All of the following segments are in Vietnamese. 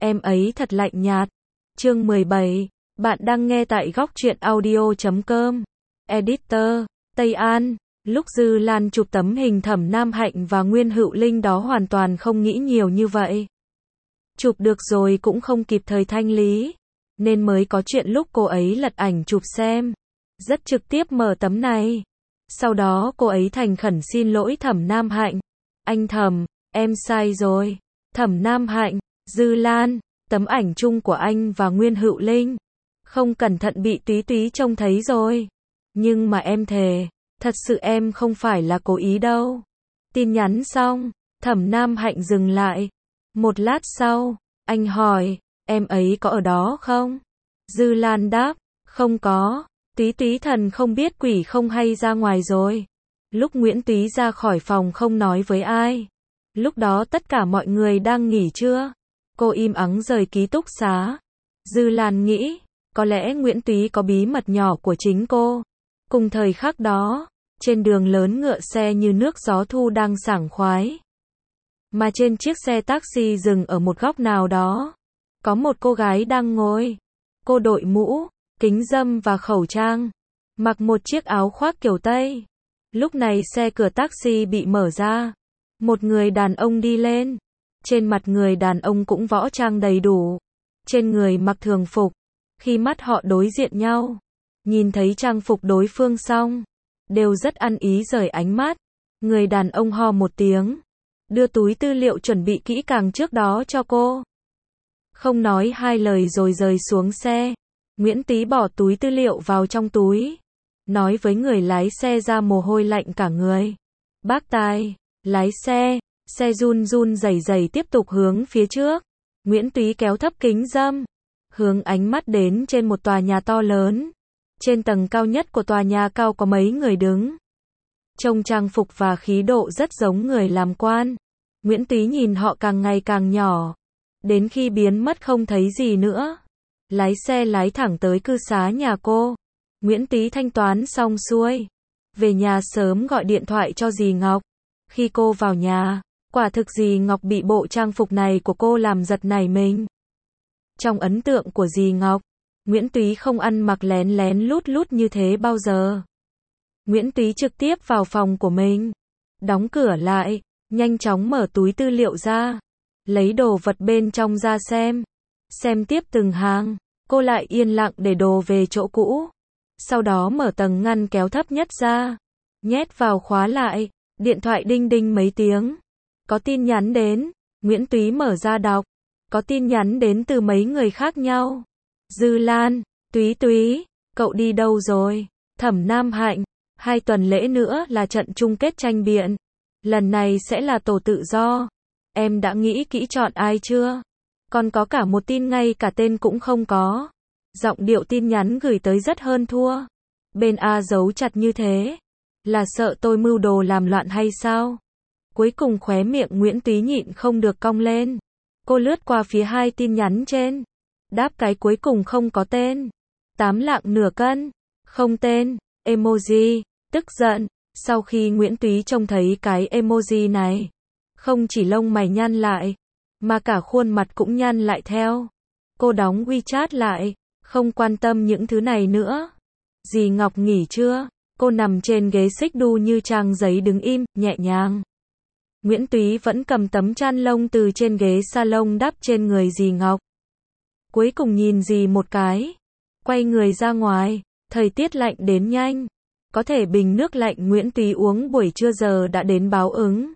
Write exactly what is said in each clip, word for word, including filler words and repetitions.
em ấy thật lạnh nhạt. Chương mười bảy, bạn đang nghe tại góc truyện audio chấm com. Editor, Tây An. Lúc Dư Lan chụp tấm hình Thẩm Nam Hạnh và Nguyên Hữu Linh đó hoàn toàn không nghĩ nhiều như vậy. Chụp được rồi cũng không kịp thời thanh lý, nên mới có chuyện lúc cô ấy lật ảnh chụp xem. Rất trực tiếp mở tấm này. Sau đó cô ấy thành khẩn xin lỗi Thẩm Nam Hạnh. Anh Thẩm, em sai rồi. Thẩm Nam Hạnh, Dư Lan, tấm ảnh chung của anh và Nguyên Hữu Linh. Không cẩn thận bị Túy Túy trông thấy rồi. Nhưng mà em thề, thật sự em không phải là cố ý đâu. Tin nhắn xong, Thẩm Nam Hạnh dừng lại. Một lát sau, anh hỏi, em ấy có ở đó không? Dư Lan đáp, không có. Túy Túy thần không biết quỷ không hay ra ngoài rồi. Lúc Nguyễn Túy ra khỏi phòng không nói với ai. Lúc đó tất cả mọi người đang nghỉ trưa. Cô im ắng rời ký túc xá. Dư Lan nghĩ, có lẽ Nguyễn Túy có bí mật nhỏ của chính cô. Cùng thời khắc đó, trên đường lớn ngựa xe như nước gió thu đang sảng khoái. Mà trên chiếc xe taxi dừng ở một góc nào đó, có một cô gái đang ngồi. Cô đội mũ, kính râm và khẩu trang, mặc một chiếc áo khoác kiểu Tây. Lúc này xe cửa taxi bị mở ra. Một người đàn ông đi lên. Trên mặt người đàn ông cũng võ trang đầy đủ. Trên người mặc thường phục. Khi mắt họ đối diện nhau, nhìn thấy trang phục đối phương xong, đều rất ăn ý rời ánh mắt. Người đàn ông ho một tiếng, đưa túi tư liệu chuẩn bị kỹ càng trước đó cho cô. Không nói hai lời rồi rời xuống xe. Nguyễn Túy bỏ túi tư liệu vào trong túi, nói với người lái xe ra mồ hôi lạnh cả người. Bác tài, lái xe. Xe run run rẩy rẩy tiếp tục hướng phía trước. Nguyễn Túy kéo thấp kính râm, hướng ánh mắt đến trên một tòa nhà to lớn. Trên tầng cao nhất của tòa nhà cao có mấy người đứng. Trông trang phục và khí độ rất giống người làm quan. Nguyễn Túy nhìn họ càng ngày càng nhỏ, đến khi biến mất không thấy gì nữa. Lái xe lái thẳng tới cư xá nhà cô. Nguyễn Túy thanh toán xong xuôi, về nhà sớm gọi điện thoại cho dì Ngọc. Khi cô vào nhà, quả thực dì Ngọc bị bộ trang phục này của cô làm giật nảy mình. Trong ấn tượng của dì Ngọc, Nguyễn Túy không ăn mặc lén lén lút lút như thế bao giờ. Nguyễn Túy trực tiếp vào phòng của mình, đóng cửa lại, nhanh chóng mở túi tư liệu ra, lấy đồ vật bên trong ra xem. Xem tiếp từng hàng, cô lại yên lặng để đồ về chỗ cũ. Sau đó mở tầng ngăn kéo thấp nhất ra, nhét vào khóa lại. Điện thoại đinh đinh mấy tiếng. Có tin nhắn đến. Nguyễn Túy mở ra đọc. Có tin nhắn đến từ mấy người khác nhau. Dư Lan, Túy Túy, cậu đi đâu rồi? Thẩm Nam Hạnh, hai tuần lễ nữa là trận chung kết tranh biện. Lần này sẽ là tổ tự do. Em đã nghĩ kỹ chọn ai chưa? Còn có cả một tin ngay cả tên cũng không có. Giọng điệu tin nhắn gửi tới rất hơn thua. Bên A giấu chặt như thế. Là sợ tôi mưu đồ làm loạn hay sao? Cuối cùng khóe miệng Nguyễn Túy nhịn không được cong lên. Cô lướt qua phía hai tin nhắn trên. Đáp cái cuối cùng không có tên. Tám lạng nửa cân. Không tên. Emoji. Tức giận. Sau khi Nguyễn Túy trông thấy cái emoji này, không chỉ lông mày nhăn lại, mà cả khuôn mặt cũng nhăn lại theo. Cô đóng WeChat lại. Không quan tâm những thứ này nữa. Dì Ngọc nghỉ chưa? Cô nằm trên ghế xích đu như trang giấy đứng im, nhẹ nhàng. Nguyễn Túy vẫn cầm tấm chăn lông từ trên ghế salon đắp trên người dì Ngọc. Cuối cùng nhìn dì một cái, quay người ra ngoài. Thời tiết lạnh đến nhanh. Có thể bình nước lạnh Nguyễn Túy uống buổi trưa giờ đã đến báo ứng.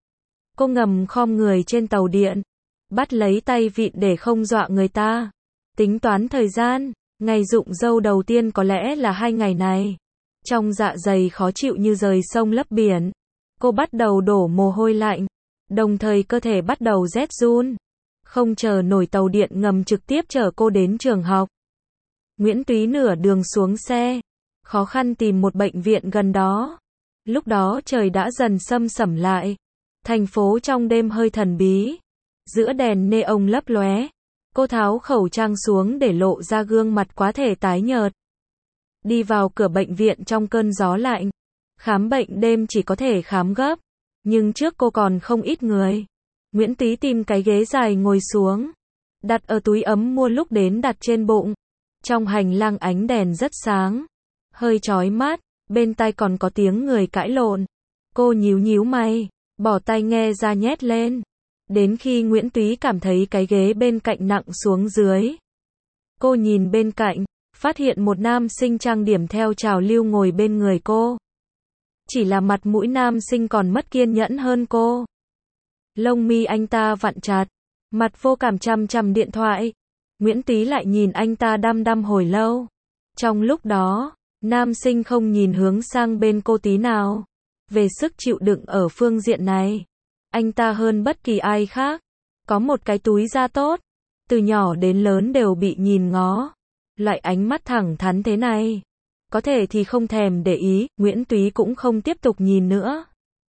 Cô ngầm khom người trên tàu điện, bắt lấy tay vịn để không dọa người ta. Tính toán thời gian, ngày rụng râu đầu tiên có lẽ là hai ngày này. Trong dạ dày khó chịu như rời sông lấp biển. Cô bắt đầu đổ mồ hôi lạnh. Đồng thời cơ thể bắt đầu rét run. Không chờ nổi tàu điện ngầm trực tiếp chở cô đến trường học. Nguyễn Túy nửa đường xuống xe. Khó khăn tìm một bệnh viện gần đó. Lúc đó trời đã dần sâm sẩm lại. Thành phố trong đêm hơi thần bí. Giữa đèn neon lấp lóe. Cô tháo khẩu trang xuống để lộ ra gương mặt quá thể tái nhợt. Đi vào cửa bệnh viện trong cơn gió lạnh. Khám bệnh đêm chỉ có thể khám gấp. Nhưng trước cô còn không ít người. Nguyễn Túy tìm cái ghế dài ngồi xuống. đặt ở túi ấm mua lúc đến đặt trên bụng. Trong hành lang ánh đèn rất sáng, hơi chói mắt, bên tai còn có tiếng người cãi lộn. Cô nhíu nhíu mày, bỏ tai nghe ra nhét lên. Đến khi Nguyễn Túy cảm thấy cái ghế bên cạnh nặng xuống dưới. Cô nhìn bên cạnh, phát hiện một nam sinh trang điểm theo trào lưu ngồi bên người cô. Chỉ là mặt mũi nam sinh còn mất kiên nhẫn hơn cô. Lông mi anh ta vặn chặt, mặt vô cảm chằm chằm điện thoại. Nguyễn Túy lại nhìn anh ta đăm đăm hồi lâu. Trong lúc đó, nam sinh không nhìn hướng sang bên cô tí nào. Về sức chịu đựng ở phương diện này, anh ta hơn bất kỳ ai khác. Có một cái túi da tốt, từ nhỏ đến lớn đều bị nhìn ngó. Loại ánh mắt thẳng thắn thế này, có thể thì không thèm để ý, Nguyễn Túy cũng không tiếp tục nhìn nữa.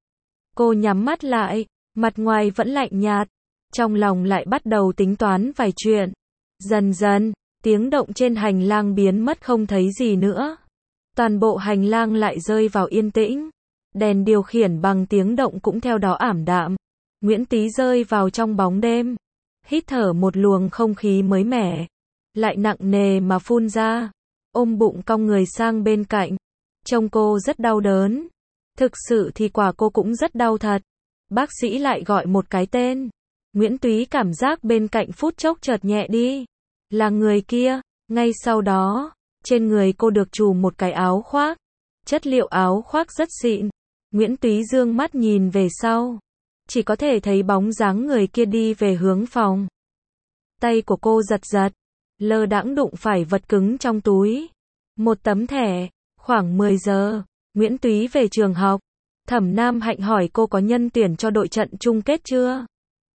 Cô nhắm mắt lại, mặt ngoài vẫn lạnh nhạt, trong lòng lại bắt đầu tính toán vài chuyện. Dần dần, tiếng động trên hành lang biến mất không thấy gì nữa. Toàn bộ hành lang lại rơi vào yên tĩnh. Đèn điều khiển bằng tiếng động cũng theo đó ảm đạm. Nguyễn Túy rơi vào trong bóng đêm, hít thở một luồng không khí mới mẻ, lại nặng nề mà phun ra, ôm bụng cong người sang bên cạnh. Trông cô rất đau đớn. Thực sự thì quả cô cũng rất đau thật. Bác sĩ lại gọi một cái tên. Nguyễn Túy cảm giác bên cạnh phút chốc chợt nhẹ đi. Là người kia. Ngay sau đó, trên người cô được trùm một cái áo khoác. Chất liệu áo khoác rất xịn. Nguyễn Túy dương mắt nhìn về sau, chỉ có thể thấy bóng dáng người kia đi về hướng phòng. Tay của cô giật giật, lơ đãng đụng phải vật cứng trong túi. Một tấm thẻ. Khoảng mười giờ, Nguyễn Túy về trường học. Thẩm Nam Hạnh hỏi cô có nhân tuyển cho đội trận chung kết chưa?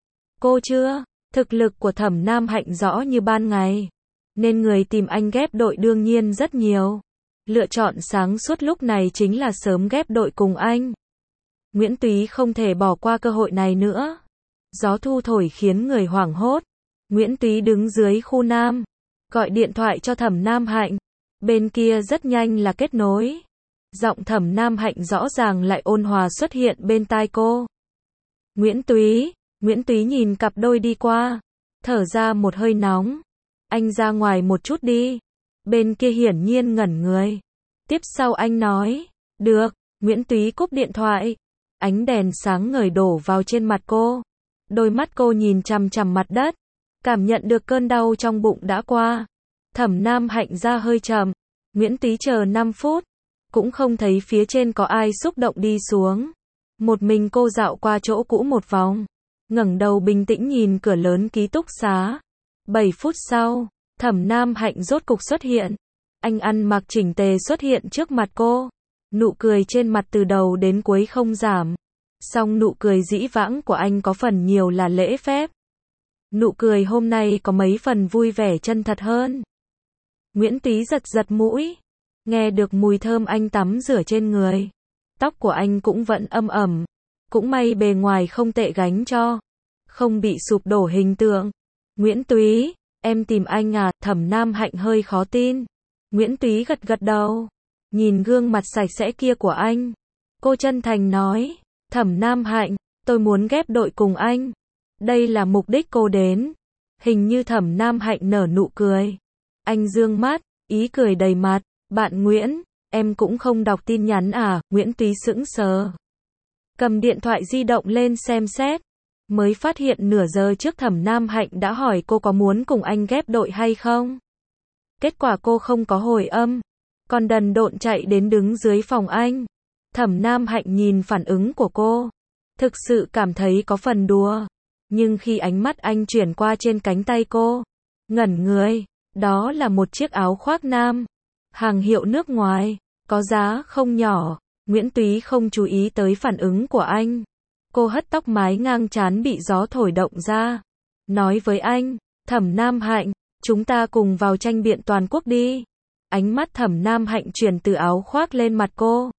Cô chưa. Thực lực của Thẩm Nam Hạnh rõ như ban ngày, nên người tìm anh ghép đội đương nhiên rất nhiều. Lựa chọn sáng suốt lúc này chính là sớm ghép đội cùng anh. Nguyễn Túy không thể bỏ qua cơ hội này nữa. Gió thu thổi khiến người hoảng hốt. Nguyễn Túy đứng dưới khu Nam, gọi điện thoại cho Thẩm Nam Hạnh. Bên kia rất nhanh là kết nối. Giọng Thẩm Nam Hạnh rõ ràng lại ôn hòa xuất hiện bên tai cô. Nguyễn Túy. Nguyễn Túy nhìn cặp đôi đi qua, thở ra một hơi nóng. Anh ra ngoài một chút đi. Bên kia hiển nhiên ngẩn người. Tiếp sau anh nói, được. Nguyễn Túy cúp điện thoại. Ánh đèn sáng ngời đổ vào trên mặt cô. Đôi mắt cô nhìn chằm chằm mặt đất, cảm nhận được cơn đau trong bụng đã qua. Thẩm Nam Hạnh ra hơi chậm. Nguyễn Túy chờ năm phút, cũng không thấy phía trên có ai xúc động đi xuống. Một mình cô dạo qua chỗ cũ một vòng, ngẩng đầu bình tĩnh nhìn cửa lớn ký túc xá. bảy phút sau, Thẩm Nam Hạnh rốt cục xuất hiện. Anh ăn mặc chỉnh tề xuất hiện trước mặt cô. Nụ cười trên mặt từ đầu đến cuối không giảm. Song nụ cười dĩ vãng của anh có phần nhiều là lễ phép. Nụ cười hôm nay có mấy phần vui vẻ chân thật hơn. Nguyễn Túy giật giật mũi, nghe được mùi thơm anh tắm rửa trên người. Tóc của anh cũng vẫn âm ẩm. Cũng may bề ngoài không tệ gánh cho, không bị sụp đổ hình tượng. Nguyễn Túy, em tìm anh à? Thẩm Nam Hạnh hơi khó tin. Nguyễn Túy gật gật đầu, nhìn gương mặt sạch sẽ kia của anh. Cô chân thành nói, Thẩm Nam Hạnh, tôi muốn ghép đội cùng anh. Đây là mục đích cô đến. Hình như Thẩm Nam Hạnh nở nụ cười. Anh dương mắt, ý cười đầy mặt. Bạn Nguyễn, em cũng không đọc tin nhắn à? Nguyễn Túy sững sờ, cầm điện thoại di động lên xem xét. Mới phát hiện nửa giờ trước Thẩm Nam Hạnh đã hỏi cô có muốn cùng anh ghép đội hay không. Kết quả cô không có hồi âm, còn đần độn chạy đến đứng dưới phòng anh. Thẩm Nam Hạnh nhìn phản ứng của cô, thực sự cảm thấy có phần đùa. Nhưng khi ánh mắt anh chuyển qua trên cánh tay cô, ngẩn người. Đó là một chiếc áo khoác nam, hàng hiệu nước ngoài, có giá không nhỏ. Nguyễn Túy không chú ý tới phản ứng của anh. Cô hất tóc mái ngang trán bị gió thổi động ra, nói với anh, Thẩm Nam Hạnh, chúng ta cùng vào tranh biện toàn quốc đi. Ánh mắt Thẩm Nam Hạnh chuyển từ áo khoác lên mặt cô.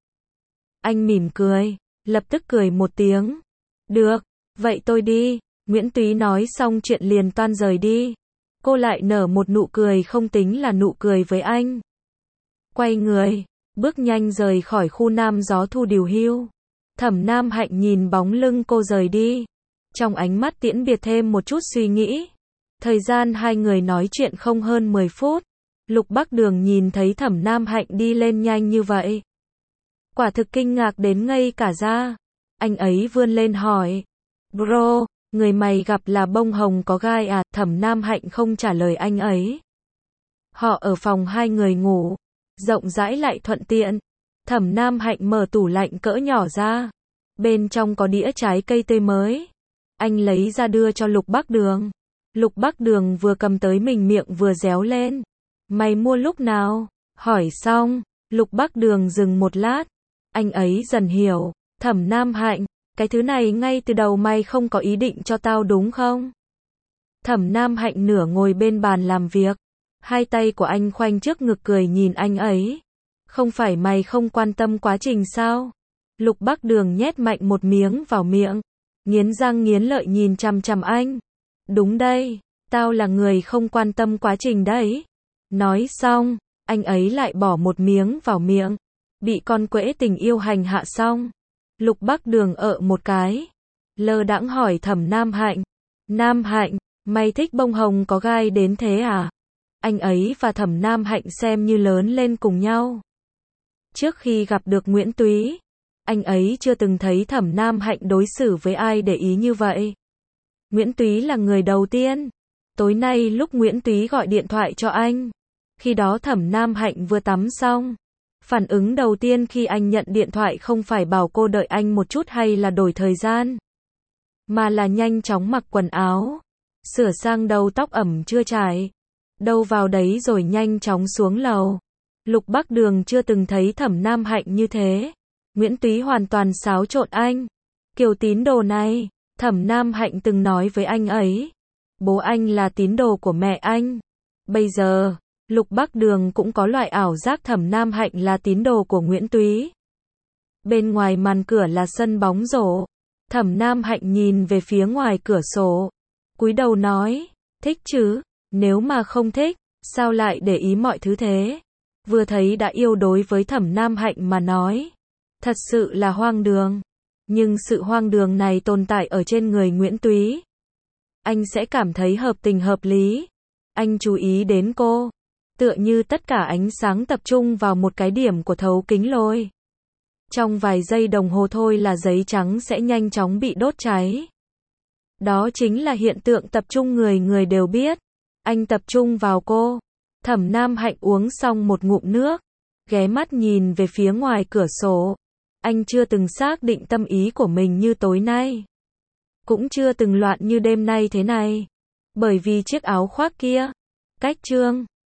Anh mỉm cười, lập tức cười một tiếng. Được, vậy tôi đi. Nguyễn Túy nói xong chuyện liền toan rời đi. Cô lại nở một nụ cười không tính là nụ cười với anh. Quay người, bước nhanh rời khỏi khu Nam gió thu điều hưu. Thẩm Nam Hạnh nhìn bóng lưng cô rời đi, trong ánh mắt tiễn biệt thêm một chút suy nghĩ. Thời gian hai người nói chuyện không hơn mười phút. Lục Bắc Đường nhìn thấy Thẩm Nam Hạnh đi lên nhanh như vậy. Quả thực kinh ngạc đến ngây cả ra. Anh ấy vươn lên hỏi. Bro, người mày gặp là bông hồng có gai à? Thẩm Nam Hạnh không trả lời anh ấy. Họ ở phòng hai người ngủ. Rộng rãi lại thuận tiện. Thẩm Nam Hạnh mở tủ lạnh cỡ nhỏ ra. Bên trong có đĩa trái cây tươi mới. Anh lấy ra đưa cho Lục Bắc Đường. Lục Bắc Đường vừa cầm tới mình miệng vừa réo lên. Mày mua lúc nào? Hỏi xong, Lục Bắc Đường dừng một lát. Anh ấy dần hiểu. Thẩm Nam Hạnh, cái thứ này ngay từ đầu mày không có ý định cho tao đúng không? Thẩm Nam Hạnh nửa ngồi bên bàn làm việc. Hai tay của anh khoanh trước ngực cười nhìn anh ấy. Không phải mày không quan tâm quá trình sao? Lục Bắc Đường nhét mạnh một miếng vào miệng. Nghiến răng nghiến lợi nhìn chằm chằm anh. Đúng đây, tao là người không quan tâm quá trình đấy. Nói xong, anh ấy lại bỏ một miếng vào miệng. Bị con quễ tình yêu hành hạ xong. Lục Bắc Đường ợ một cái. Lơ đãng hỏi Thẩm Nam Hạnh. Nam Hạnh, mày thích bông hồng có gai đến thế à? Anh ấy và Thẩm Nam Hạnh xem như lớn lên cùng nhau. Trước khi gặp được Nguyễn Túy, anh ấy chưa từng thấy Thẩm Nam Hạnh đối xử với ai để ý như vậy. Nguyễn Túy là người đầu tiên. Tối nay lúc Nguyễn Túy gọi điện thoại cho anh, khi đó Thẩm Nam Hạnh vừa tắm xong. Phản ứng đầu tiên khi anh nhận điện thoại không phải bảo cô đợi anh một chút hay là đổi thời gian, mà là nhanh chóng mặc quần áo, sửa sang đầu tóc ẩm chưa chải, đâu vào đấy rồi nhanh chóng xuống lầu. Lục Bắc Đường chưa từng thấy Thẩm Nam Hạnh như thế. Nguyễn Túy hoàn toàn xáo trộn anh. Kiểu tín đồ này, Thẩm Nam Hạnh từng nói với anh ấy. Bố anh là tín đồ của mẹ anh. Bây giờ, Lục Bắc Đường cũng có loại ảo giác Thẩm Nam Hạnh là tín đồ của Nguyễn Túy. Bên ngoài màn cửa là sân bóng rổ. Thẩm Nam Hạnh nhìn về phía ngoài cửa sổ. Cúi đầu nói, thích chứ, nếu mà không thích, sao lại để ý mọi thứ thế? Vừa thấy đã yêu đối với Thẩm Nam Hạnh mà nói. Thật sự là hoang đường. Nhưng sự hoang đường này tồn tại ở trên người Nguyễn Túy. Anh sẽ cảm thấy hợp tình hợp lý. Anh chú ý đến cô. Tựa như tất cả ánh sáng tập trung vào một cái điểm của thấu kính lôi. Trong vài giây đồng hồ thôi là giấy trắng sẽ nhanh chóng bị đốt cháy. Đó chính là hiện tượng tập trung người người đều biết. Anh tập trung vào cô. Thẩm Nam Hạnh uống xong một ngụm nước. Ghé mắt nhìn về phía ngoài cửa sổ. Anh chưa từng xác định tâm ý của mình như tối nay. Cũng chưa từng loạn như đêm nay thế này. Bởi vì chiếc áo khoác kia. Cách chương